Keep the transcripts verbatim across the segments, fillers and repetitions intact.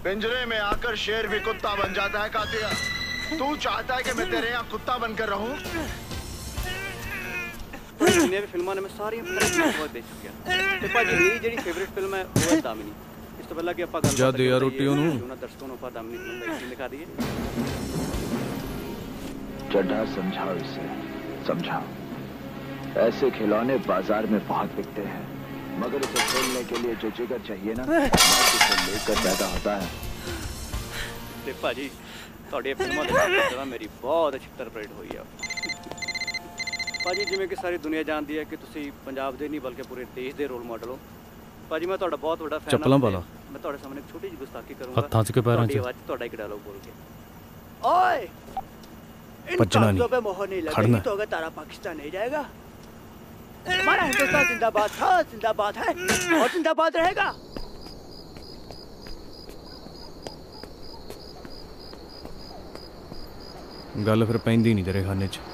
पिंजरे में आकर शेर भी कुत्ता बन जाता है कातिया। तू चाहता है कि मैं तेरे यहाँ कुत्ता बनकर रहूं? जिन्हें भी फिल्मां ने मैं सारी बहुत देख चुका ते भाजी मेरी ਜਿਹੜੀ ਫੇਵਰਿਟ ਫਿਲਮ ਹੈ ਉਹ ਹੈ ਦਾਮਿਨੀ। ਇਸ ਤੋਂ ਪਹਿਲਾਂ ਕਿ ਆਪਾਂ ਗੱਲ ਜਦ ਯਾਰ ਰੋਟੀ ਉਹਨੂੰ ਉਹਨਾਂ ਦਰਸ਼ਕਾਂ ਨੂੰ ਆਪਾਂ ਦਾਮਿਨੀ ਫਿਲਮ ਦਾ ਇੱਕ ਦਿਖਾ ਦਈਏ। चड्ढा समझाओ इसे, समझाओ। ऐसे खिलौने बाजार में बहुत बिकते हैं, मगर इसे खेलने के लिए जो जिगर चाहिए ना, इसे लेकर पैदा होता है। ਤੇ ਭਾਜੀ ਤੁਹਾਡੀ ਫਿਲਮਾਂ ਦੇ ਨਾਲ ਮੇਰੀ ਬਹੁਤ ਅੱਛੀ ਤਰਪਰੇਟ ਹੋਈ ਆ ਭਾਜੀ। ਜਿਵੇਂ ਕਿ ਸਾਰੀ ਦੁਨੀਆ ਜਾਣਦੀ ਹੈ ਕਿ ਤੁਸੀਂ ਪੰਜਾਬ ਦੇ ਨਹੀਂ ਬਲਕਿ ਪੂਰੇ ਦੇਸ਼ ਦੇ ਰੋਲ ਮਾਡਲ ਹੋ ਭਾਜੀ। ਮੈਂ ਤੁਹਾਡਾ ਬਹੁਤ ਵੱਡਾ ਫੈਨ ਹਾਂ। ਚੱਪਲਾਂ ਪਾ ਲਾ। ਮੈਂ ਤੁਹਾਡੇ ਸਾਹਮਣੇ ਇੱਕ ਛੋਟੀ ਜਿਹੀ ਗੁਸਤਾਖੀ ਕਰੂੰਗਾ ਹੱਥਾਂ 'ਚ ਕੇ ਪੈਰਾਂ 'ਚ। ਤੁਹਾਡੀ ਆਵਾਜ਼ ਤੁਹਾਡਾ ਇੱਕ ਡਾਇਲੌਗ ਬੋਲ ਕੇ ਓਏ बचना नहीं, पे मोहर नहीं खड़ना लगेगी तो अगर तारा पाकिस्तान नहीं जाएगा। हमारा हिंदुस्तान जिंदाबाद था, जिंदाबाद है और जिंदाबाद रहेगा। गल फिर पैंदी नहीं तेरे खाने च।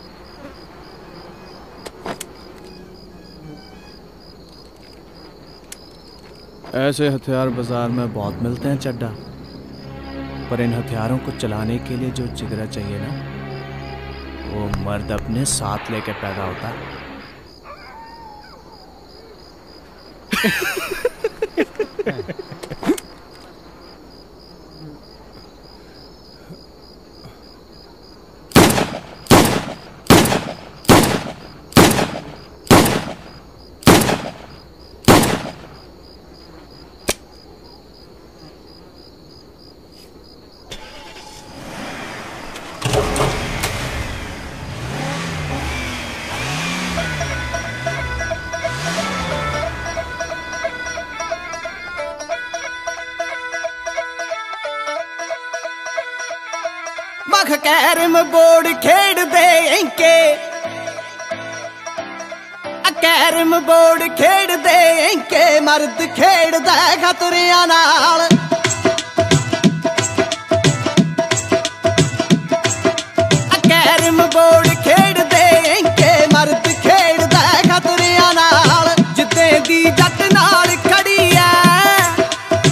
ऐसे हथियार बाजार में बहुत मिलते हैं चड्ढा, पर इन हथियारों को चलाने के लिए जो जिगरा चाहिए ना, वो मर्द अपने साथ लेके पैदा होता है। कैरम बोर्ड खेड़ दे इंके, कैरम बोर्ड खेड़ दे इंके, मर्द खेड़ दे खतरियां नाल। कैरम बोर्ड खेड़ दे इंके, मर्द खेड़ दे खतरियां नाल। जिद्दे दी जट नाल खड़ी है,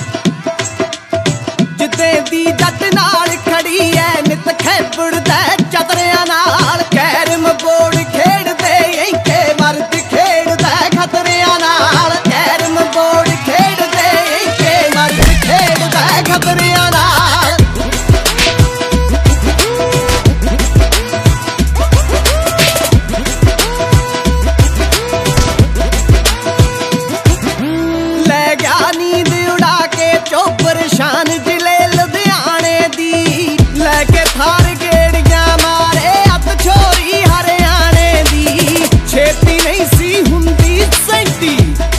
जिद्दे दी जट नाल खड़ी है, नित खेबड़दा चतरियां नाल। कैरम बोर्ड खेड़दे इंके, मर्द खेड़दा खतरियां नाल। कैरम बोर्ड खेड़दे इंके, मर्द खेड़दा खतरियां नाल। ले गया नींद उड़ा के चोपर शान जिले लुधियाने दी, लेके थार गेड़ियां मारे हथ छोरी हरियाणे दी। छेती नहीं सी हुंदी सैंती,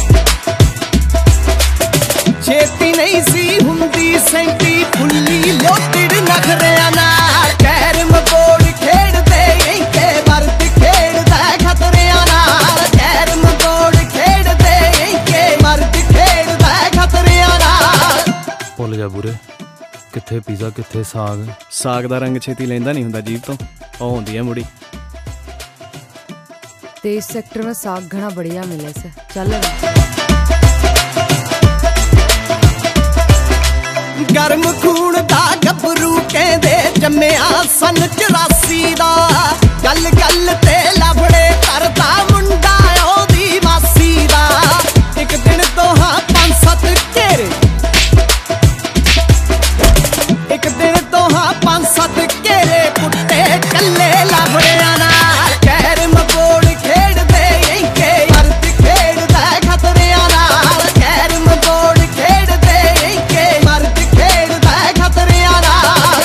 छेती नहीं सी हुंदी सैंती, फुल्ली लोटड़ नखरियां नाल। कैरम बोर्ड खेड़दे इंके, मर्द खेड़दा खतरियां नाल। कैरम बोर्ड खेड़दे इंके, मर्द खेड़दा खतरियां नाल। भुल जा बुरे, किथे पीज़ा किथे साग। साग दा रंग छेती लेंदा नहीं हुंदा जीभ तो, ਉਹ ਹੁੰਦੀ है मुड़ी। तेज सेक्टर में साग घना बढ़िया मिले से चल। गर्म खून दा गबरू कहंदे जम्मिया सन चौरासी दा। गल गल ते लफड़े करदा मुंडा ओदी मासी दा। एक दिन तो हाँ पंज सत घेरे, एक दिन तो हाँ पांच सत घेरे कुत्ते कल्ले लफड़ियां नाल। कैरम बोर्ड खेड़दे इंके, मर्द खेड़दा खतरियां नाल। कैरम बोर्ड खेड़दे इंके, मर्द खेड़दा खतरियां नाल।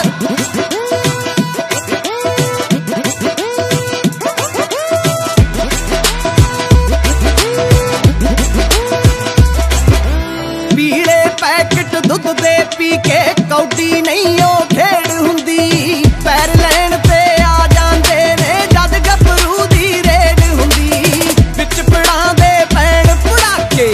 पीले पैकेट दुध दे पी के कौडी नहीं ओ खेड़ हुंदी। पैर लैन ते आ जांदे ने जद गबरू दी रेड हुंदी। विच पड़ा दे पैण पुड़ाके,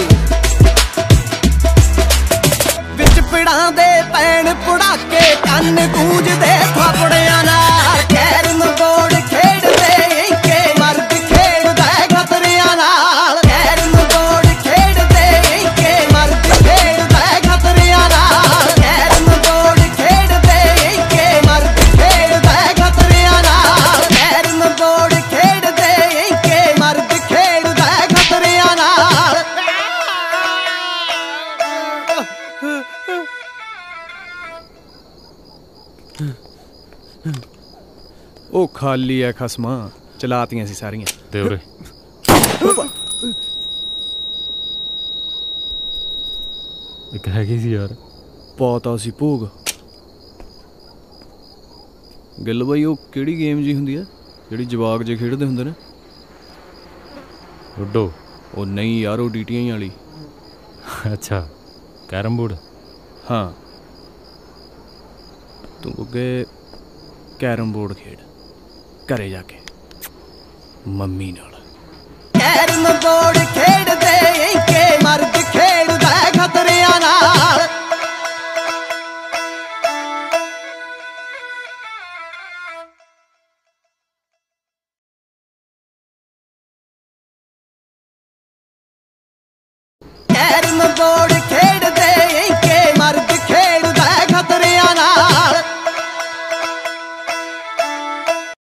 विच पड़ा दे पैण पुड़ाके, कन्न गूंजदे थापड़ियां नाल। कैरम बोर्ड खेड़दे इंके, मर्द खेड़दा खतरियां नाल। कैरम बोर्ड खेड़दे इंके, मर्द खेड़दा खतरियां नाल। कैरम ਉਹ ਖਾਲੀ ਐ ਖਸਮਾਂ, ਚਲਾਤੀਆਂ ਸੀ ਸਾਰੀਆਂ। ਦੇ ਉਰੇ। ਇੱਕ ਹੈਗੀ ਸੀ ਯਾਰ, ਪਤਾ ਸੀ ਭੋਗ। ਗਿੱਲ ਬਾਈ ਉਹ ਕਿਹੜੀ ਗੇਮ ਜੀ ਹੁੰਦੀ ਆ ਜਿਹੜੀ ਜਵਾਕ ਜੇ ਖੇਡਦੇ ਹੁੰਦੇ ਨੇ? ਲੁੱਡੋ। ਉਹ ਨਹੀਂ ਯਾਰ, ਉਹ ਡੀਟੀਆਂ ਵਾਲੀ। ਅੱਛਾ, ਕੈਰਮ ਬੋਰਡ। ਹਾਂ, ਤੂੰ ਅੱਗੇ ਕੈਰਮ ਬੋਰਡ ਖੇਡ ਘਰੇ ਜਾ ਕੇ ਮੰਮੀ ਨਾਲ। ਕੈਰਮ ਬੋਰਡ ਖੇਡਦੇ ਕੇ ਮਰਦ ਖੇਡਦਾ ਖਤਰਿਆਂ ਨਾਲ। Carrom board